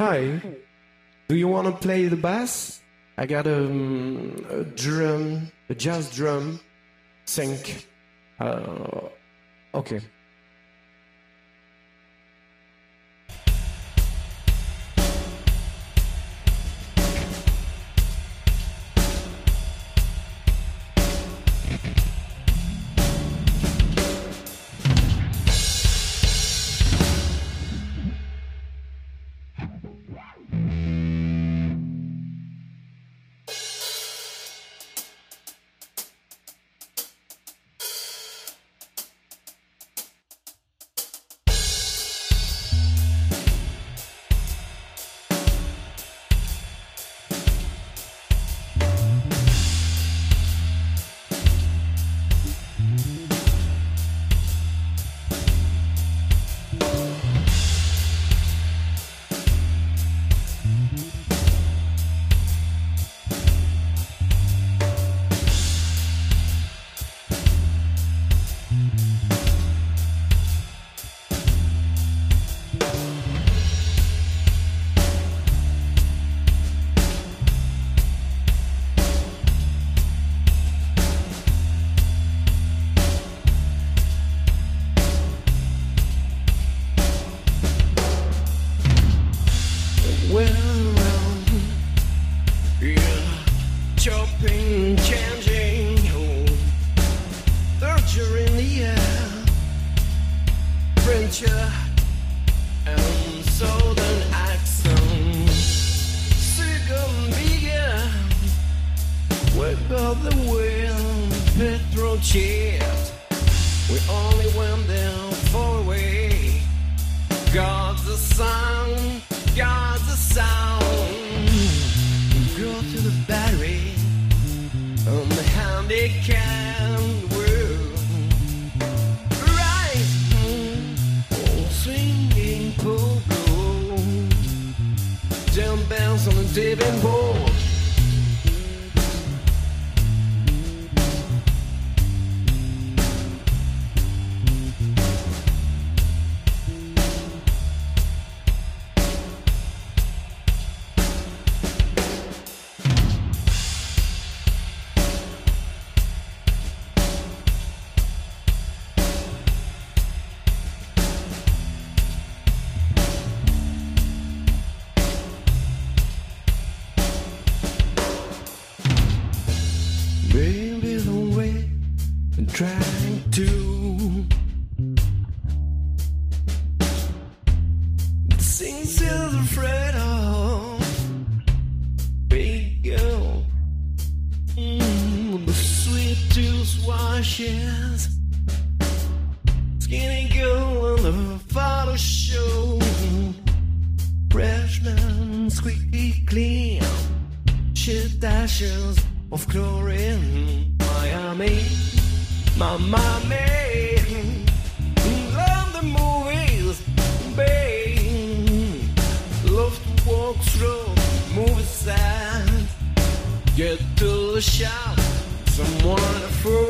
Hi, do you want to play the bass? I got a drum, a jazz drum, sync. Okay. Chopping, changing, torture in the air, French and southern accent, second began, wake up the wind, petrol chips, we only went there for a way, God's the sun, God's the sound, go to the battery. On the handicapped world, right? Swinging pogo, jump bounce on the diving board. Baby, don't wait, I'm trying to sing till the afraid of big girl, the sweet juice washes, skinny girl on the photo show, freshman squeaky clean, shit dashes of chlorine, Miami, my mommy, love the movies, babe, love to walk through movie set, get to the shop, someone for